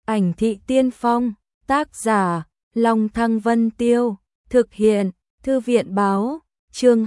Ảnh thị tiên phong, tác giả, Long Thăng Vân Tiêu, thực hiện, Thư viện báo, chương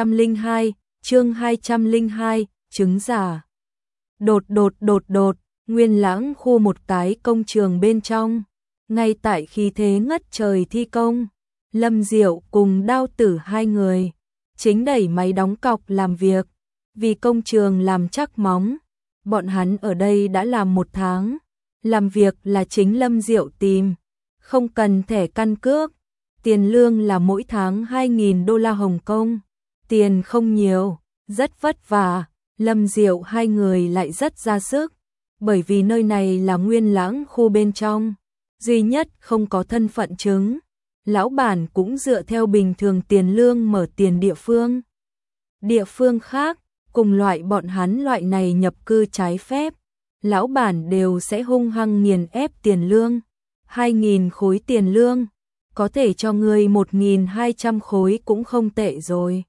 202, chứng giả. Đột, Nguyên Lãng khu một cái công trường bên trong, ngay tại khí thế ngất trời thi công, Lâm Diệu cùng Đao Tử hai người chính đẩy máy đóng cọc làm việc, vì công trường làm chắc móng, bọn hắn ở đây đã làm 1 tháng, làm việc là chính Lâm Diệu tìm, không cần thẻ căn cước, tiền lương là mỗi tháng 2.000 đô la Hồng Kông, tiền không nhiều, rất vất vả, Lâm Diệu hai người lại rất ra sức, bởi vì nơi này là Nguyên Lãng khu bên trong, duy nhất không có thân phận chứng, lão bản cũng dựa theo bình thường tiền lương mở tiền địa phương. Địa phương khác, cùng loại bọn hắn loại này nhập cư trái phép, lão bản đều sẽ hung hăng nghiền ép tiền lương, 2.000 khối tiền lương, có thể cho ngươi 1.200 khối cũng không tệ rồi.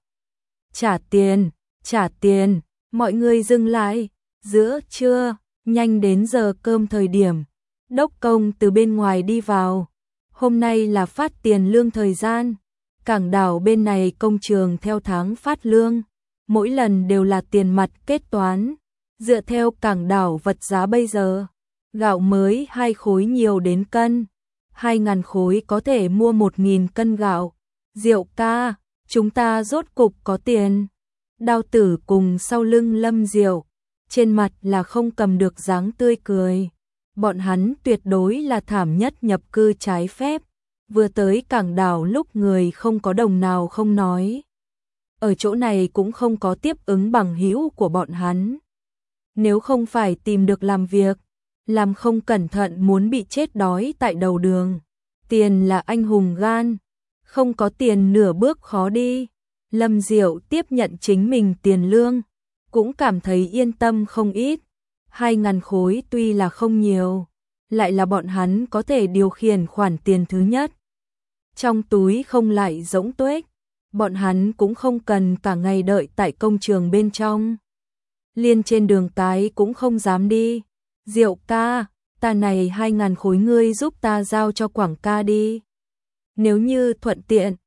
Trả tiền, mọi người dừng lại, giữa trưa, nhanh đến giờ cơm thời điểm, đốc công từ bên ngoài đi vào, hôm nay là phát tiền lương thời gian, cảng đảo bên này công trường theo tháng phát lương, mỗi lần đều là tiền mặt kết toán, dựa theo cảng đảo vật giá bây giờ, gạo mới 2 khối nhiều đến cân, 2.000 khối có thể mua 1.000 cân gạo, Diệu ca, chúng ta rốt cục có tiền. Đao Tử cùng sau lưng Lâm Diệu, trên mặt là không cầm được dáng tươi cười. Bọn hắn tuyệt đối là thảm nhất nhập cư trái phép, vừa tới cảng đảo lúc người không có đồng nào không nói. Ở chỗ này cũng không có tiếp ứng bằng hữu của bọn hắn. Nếu không phải tìm được làm việc, làm không cẩn thận muốn bị chết đói tại đầu đường. Tiền là anh hùng gan, không có tiền nửa bước khó đi. Lâm Diệu tiếp nhận chính mình tiền lương, cũng cảm thấy yên tâm không ít. 2.000 khối tuy là không nhiều, lại là bọn hắn có thể điều khiển khoản tiền thứ nhất. Trong túi không lại rỗng tuếch, bọn hắn cũng không cần cả ngày đợi tại công trường bên trong. Liên trên đường cái cũng không dám đi. Diệu ca, ta này 2.000 khối ngươi giúp ta giao cho Quảng ca đi. Nếu như thuận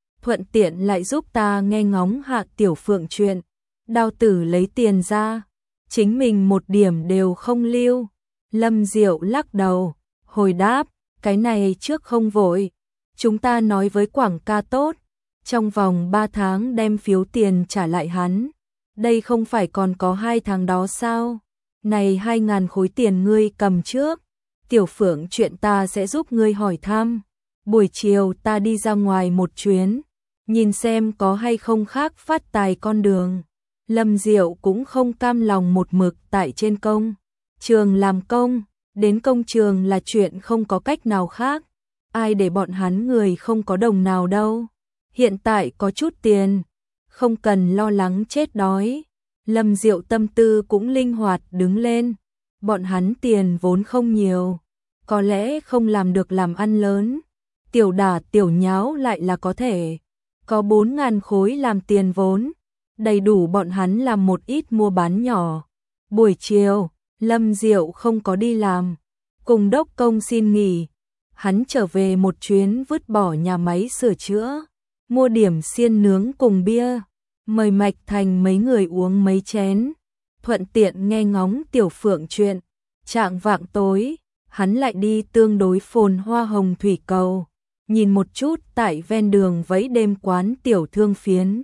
tiện lại giúp ta nghe ngóng Hạ Tiểu Phượng chuyện. Đao Tử lấy tiền ra, chính mình một điểm đều không lưu. Lâm Diệu lắc đầu, hồi đáp, cái này trước không vội. Chúng ta nói với Quảng ca tốt, trong vòng 3 tháng đem phiếu tiền trả lại hắn. Đây không phải còn có 2 tháng đó sao? Này 2.000 khối tiền ngươi cầm trước. Tiểu Phượng chuyện ta sẽ giúp ngươi hỏi thăm. Buổi chiều ta đi ra ngoài một chuyến, nhìn xem có hay không khác phát tài con đường. Lâm Diệu cũng không cam lòng một mực tại trên công trường làm công, đến công trường là chuyện không có cách nào khác. Ai để bọn hắn người không có đồng nào đâu. Hiện tại có chút tiền, không cần lo lắng chết đói. Lâm Diệu tâm tư cũng linh hoạt đứng lên. Bọn hắn tiền vốn không nhiều, có lẽ không làm được làm ăn lớn. Tiểu đả tiểu nháo lại là có thể. Có 4.000 khối làm tiền vốn, đầy đủ bọn hắn làm một ít mua bán nhỏ. Buổi chiều, Lâm Diệu không có đi làm, cùng đốc công xin nghỉ. Hắn trở về một chuyến vứt bỏ nhà máy sửa chữa, mua điểm xiên nướng cùng bia, mời Mạch Thành mấy người uống mấy chén, thuận tiện nghe ngóng Tiểu Phượng chuyện. Trạng vạng tối, hắn lại đi tương đối phồn hoa Hồng Thủy Cầu, nhìn một chút tại ven đường vẫy đêm quán tiểu thương phiến.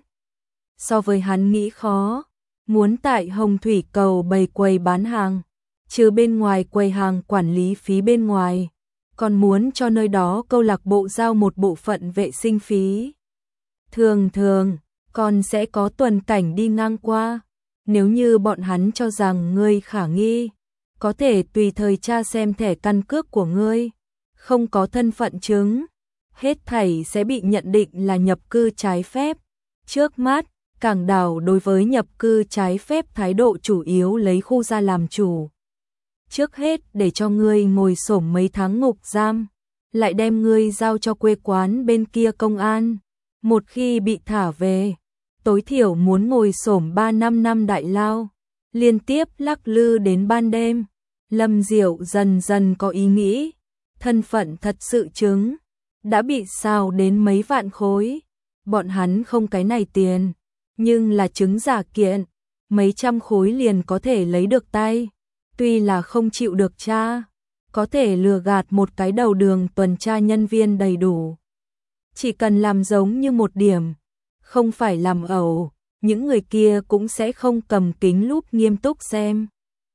So với hắn nghĩ khó, muốn tại Hồng Thủy Cầu bày quầy bán hàng, trừ bên ngoài quầy hàng quản lý phí bên ngoài, còn muốn cho nơi đó câu lạc bộ giao một bộ phận vệ sinh phí. Thường còn sẽ có tuần cảnh đi ngang qua, nếu như bọn hắn cho rằng ngươi khả nghi, có thể tùy thời tra xem thẻ căn cước của ngươi, không có thân phận chứng, hết thảy sẽ bị nhận định là nhập cư trái phép. Trước mắt, cảng đảo đối với nhập cư trái phép thái độ chủ yếu lấy khu ra làm chủ. Trước hết để cho ngươi ngồi xổm mấy tháng ngục giam, lại đem ngươi giao cho quê quán bên kia công an. Một khi bị thả về, tối thiểu muốn ngồi xổm 3-5 năm đại lao, liên tiếp lắc lư đến ban đêm. Lâm Diệu dần dần có ý nghĩ, thân phận thật sự chứng, đã bị xào đến mấy vạn khối. Bọn hắn không cái này tiền, nhưng là chứng giả kiện, mấy trăm khối liền có thể lấy được tay. Tuy là không chịu được tra, có thể lừa gạt một cái đầu đường tuần tra nhân viên đầy đủ. Chỉ cần làm giống như một điểm, không phải làm ẩu, những người kia cũng sẽ không cầm kính lúp nghiêm túc xem.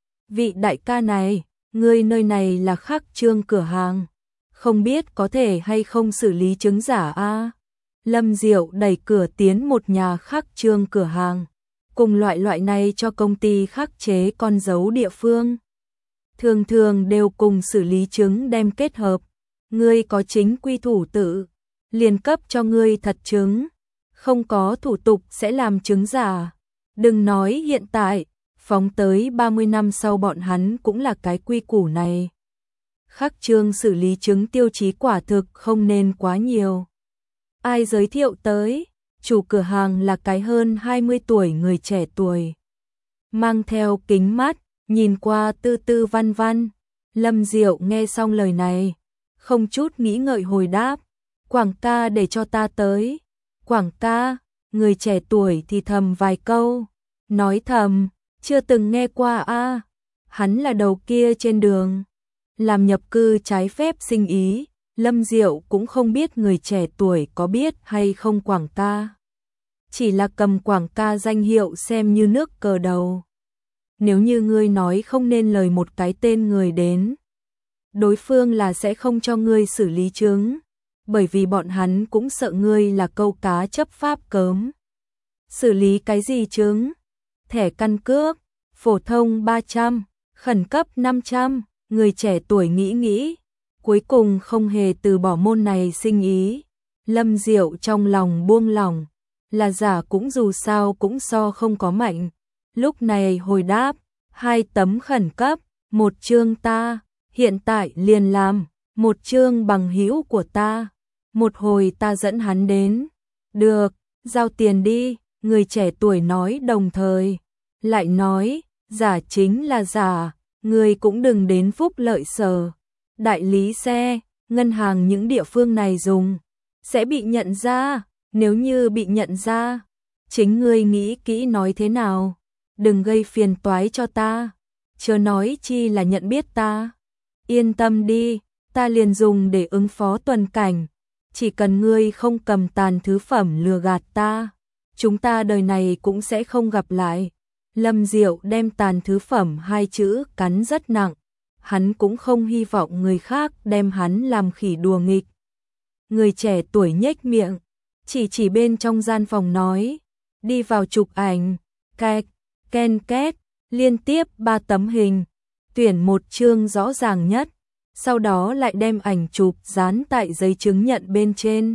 Vị đại ca này, ngươi nơi này là Khắc Trương cửa hàng, không biết có thể hay không xử lý chứng giả a? Lâm Diệu đẩy cửa tiến một nhà Khắc Trương cửa hàng, cùng loại này cho công ty khắc chế con dấu địa phương. Thường thường đều cùng xử lý chứng đem kết hợp, ngươi có chính quy thủ tự, liền cấp cho ngươi thật chứng, không có thủ tục sẽ làm chứng giả. Đừng nói hiện tại, phóng tới 30 năm sau bọn hắn cũng là cái quy củ này. Khắc Trương xử lý chứng tiêu chí quả thực không nên quá nhiều. Ai giới thiệu tới? Chủ cửa hàng là cái hơn 20 tuổi người trẻ tuổi, mang theo kính mắt, nhìn qua tư tư văn văn. Lâm Diệu nghe xong lời này, không chút nghĩ ngợi hồi đáp, Quảng ca để cho ta tới. Quảng ca, người trẻ tuổi thì thầm vài câu, nói thầm, chưa từng nghe qua a. Hắn là đầu kia trên đường, làm nhập cư trái phép sinh ý. Lâm Diệu cũng không biết người trẻ tuổi có biết hay không Quảng ca. Chỉ là cầm Quảng ca danh hiệu xem như nước cờ đầu. Nếu như ngươi nói không nên lời một cái tên người đến, đối phương là sẽ không cho ngươi xử lý chứng, bởi vì bọn hắn cũng sợ ngươi là câu cá chấp pháp cớm. Xử lý cái gì chứng? Thẻ căn cước, phổ thông 300, khẩn cấp 500, người trẻ tuổi nghĩ, cuối cùng không hề từ bỏ môn này sinh ý. Lâm Diệu trong lòng buông lỏng, là giả cũng dù sao cũng so không có mạnh. Lúc này hồi đáp, 2 tấm khẩn cấp, 1 chương ta, hiện tại liền làm, 1 chương bằng hữu của ta. Một hồi ta dẫn hắn đến. Được, giao tiền đi, người trẻ tuổi nói đồng thời. Lại nói, giả chính là giả, người cũng đừng đến Phúc Lợi Sở, đại lý xe, ngân hàng những địa phương này dùng, sẽ bị nhận ra. Nếu như bị nhận ra, chính ngươi nghĩ kỹ nói thế nào, đừng gây phiền toái cho ta, chớ nói chi là nhận biết ta. Yên tâm đi, ta liền dùng để ứng phó tuần cảnh, chỉ cần ngươi không cầm tàn thứ phẩm lừa gạt ta, chúng ta đời này cũng sẽ không gặp lại. Lâm Diệu đem tàn thứ phẩm 2 chữ cắn rất nặng, hắn cũng không hy vọng người khác đem hắn làm khỉ đùa nghịch. Người trẻ tuổi nhếch miệng, chỉ bên trong gian phòng nói, đi vào chụp ảnh, kẹt, ken két, liên tiếp 3 tấm hình, tuyển 1 chương rõ ràng nhất, sau đó lại đem ảnh chụp dán tại giấy chứng nhận bên trên.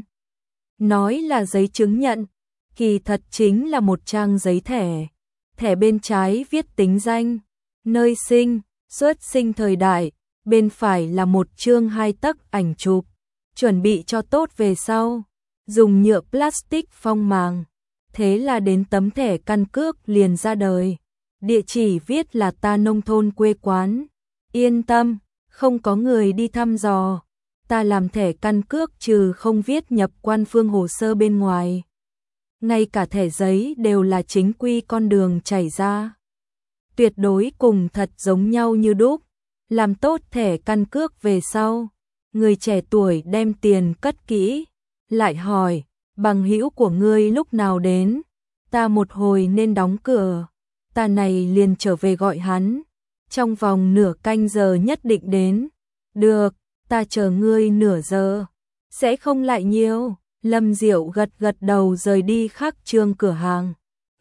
Nói là giấy chứng nhận, kỳ thật chính là một trang giấy thẻ. Thẻ bên trái viết tính danh, nơi sinh, xuất sinh thời đại, bên phải là 1 chương 2 tấc ảnh chụp, chuẩn bị cho tốt về sau, dùng nhựa plastic phong màng. Thế là đến tấm thẻ căn cước liền ra đời. Địa chỉ viết là ta nông thôn quê quán. Yên tâm, không có người đi thăm dò. Ta làm thẻ căn cước trừ không viết nhập quan phương hồ sơ bên ngoài, ngay cả thẻ giấy đều là chính quy con đường chảy ra, tuyệt đối cùng thật giống nhau như đúc. Làm tốt thẻ căn cước về sau, người trẻ tuổi đem tiền cất kỹ, lại hỏi, bằng hữu của ngươi lúc nào đến? Ta một hồi nên đóng cửa, ta này liền trở về gọi hắn, trong vòng nửa canh giờ nhất định đến. Được, ta chờ ngươi nửa giờ, sẽ không lại nhiều. Lâm Diệu gật đầu rời đi Khắc Trương cửa hàng,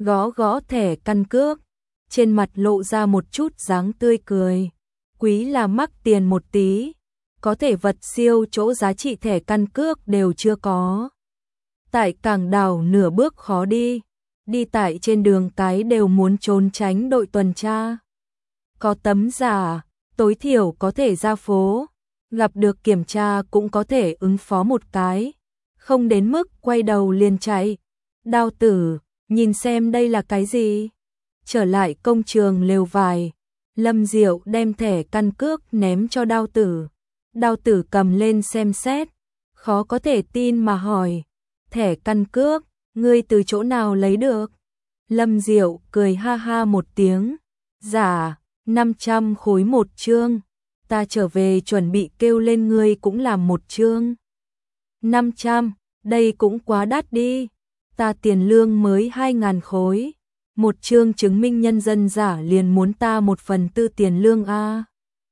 gõ thẻ căn cước, trên mặt lộ ra một chút dáng tươi cười. Quý là mắc tiền một tí, có thể vật siêu chỗ giá trị thẻ căn cước đều chưa có. Tại cảng đảo nửa bước khó đi tại trên đường cái đều muốn trốn tránh đội tuần tra. Có tấm giả, tối thiểu có thể ra phố, gặp được kiểm tra cũng có thể ứng phó một cái, không đến mức quay đầu liền chạy. Đao tử, nhìn xem đây là cái gì? Trở lại công trường lều vải, Lâm Diệu đem thẻ căn cước ném cho Đao tử. Đào tử cầm lên xem xét, khó có thể tin mà hỏi, thẻ căn cước, ngươi từ chỗ nào lấy được? Lâm Diệu cười ha ha một tiếng, dạ, 500 khối một chương, ta trở về chuẩn bị kêu lên ngươi cũng làm một chương. 500, đây cũng quá đắt đi, ta tiền lương mới 2.000 khối, một chương chứng minh nhân dân giả liền muốn ta 1/4 tiền lương a.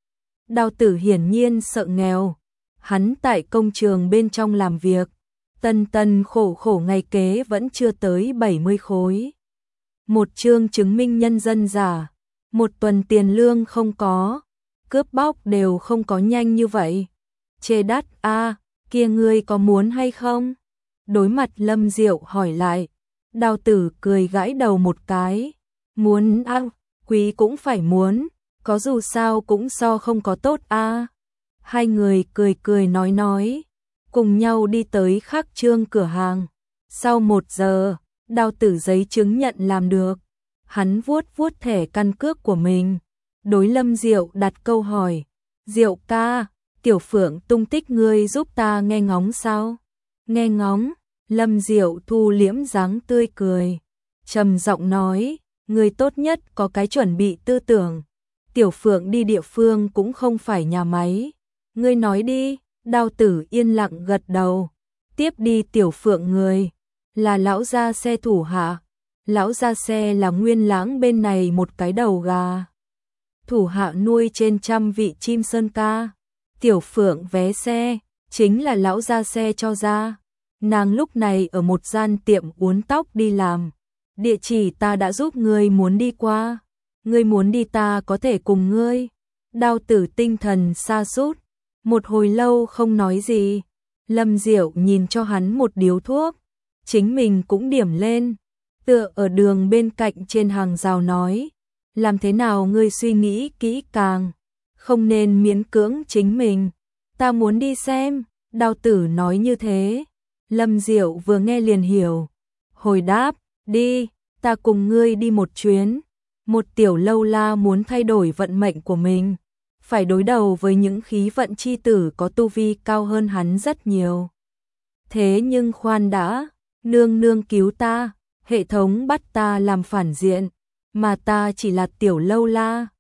Đào tử hiển nhiên sợ nghèo, hắn tại công trường bên trong làm việc, tần tần khổ khổ ngày kế vẫn chưa tới 70 khối. Một chương chứng minh nhân dân giả, một tuần tiền lương không có, cướp bóc đều không có nhanh như vậy. Chê đắt a, kia ngươi có muốn hay không? Đối mặt Lâm Diệu hỏi lại, Đào tử cười gãi đầu một cái, muốn a, quý cũng phải muốn, có dù sao cũng so không có tốt a. Hai người cười cười nói, cùng nhau đi tới Khắc Trương cửa hàng. Sau 1 giờ, Đào tử giấy chứng nhận làm được. Hắn vuốt vuốt thẻ căn cước của mình. Đối Lâm Diệu đặt câu hỏi, Diệu ca, Tiểu Phượng tung tích ngươi giúp ta nghe ngóng sao? Nghe ngóng, Lâm Diệu thu liễm dáng tươi cười, trầm giọng nói, ngươi tốt nhất có cái chuẩn bị tư tưởng. Tiểu Phượng đi địa phương cũng không phải nhà máy. Ngươi nói đi. Đào tử yên lặng gật đầu. Tiếp đi Tiểu Phượng người là lão gia xe thủ hạ. Lão gia xe là Nguyên Lãng bên này một cái đầu gà. Thủ hạ nuôi trên 100 vị chim sơn ca. Tiểu Phượng vé xe chính là lão gia xe cho ra. Nàng lúc này ở một gian tiệm uốn tóc đi làm. Địa chỉ ta đã giúp ngươi muốn đi qua. Ngươi muốn đi ta có thể cùng ngươi. Đào tử tinh thần sa sút, một hồi lâu không nói gì. Lâm Diệu nhìn cho hắn một điếu thuốc, chính mình cũng điểm lên, tựa ở đường bên cạnh trên hàng rào nói, làm thế nào ngươi suy nghĩ kỹ càng, không nên miễn cưỡng chính mình, ta muốn đi xem. Đào tử nói như thế, Lâm Diệu vừa nghe liền hiểu, hồi đáp, đi, ta cùng ngươi đi một chuyến. Một tiểu lâu la muốn thay đổi vận mệnh của mình, phải đối đầu với những khí vận chi tử có tu vi cao hơn hắn rất nhiều. Thế nhưng khoan đã, nương nương cứu ta, hệ thống bắt ta làm phản diện, mà ta chỉ là tiểu lâu la,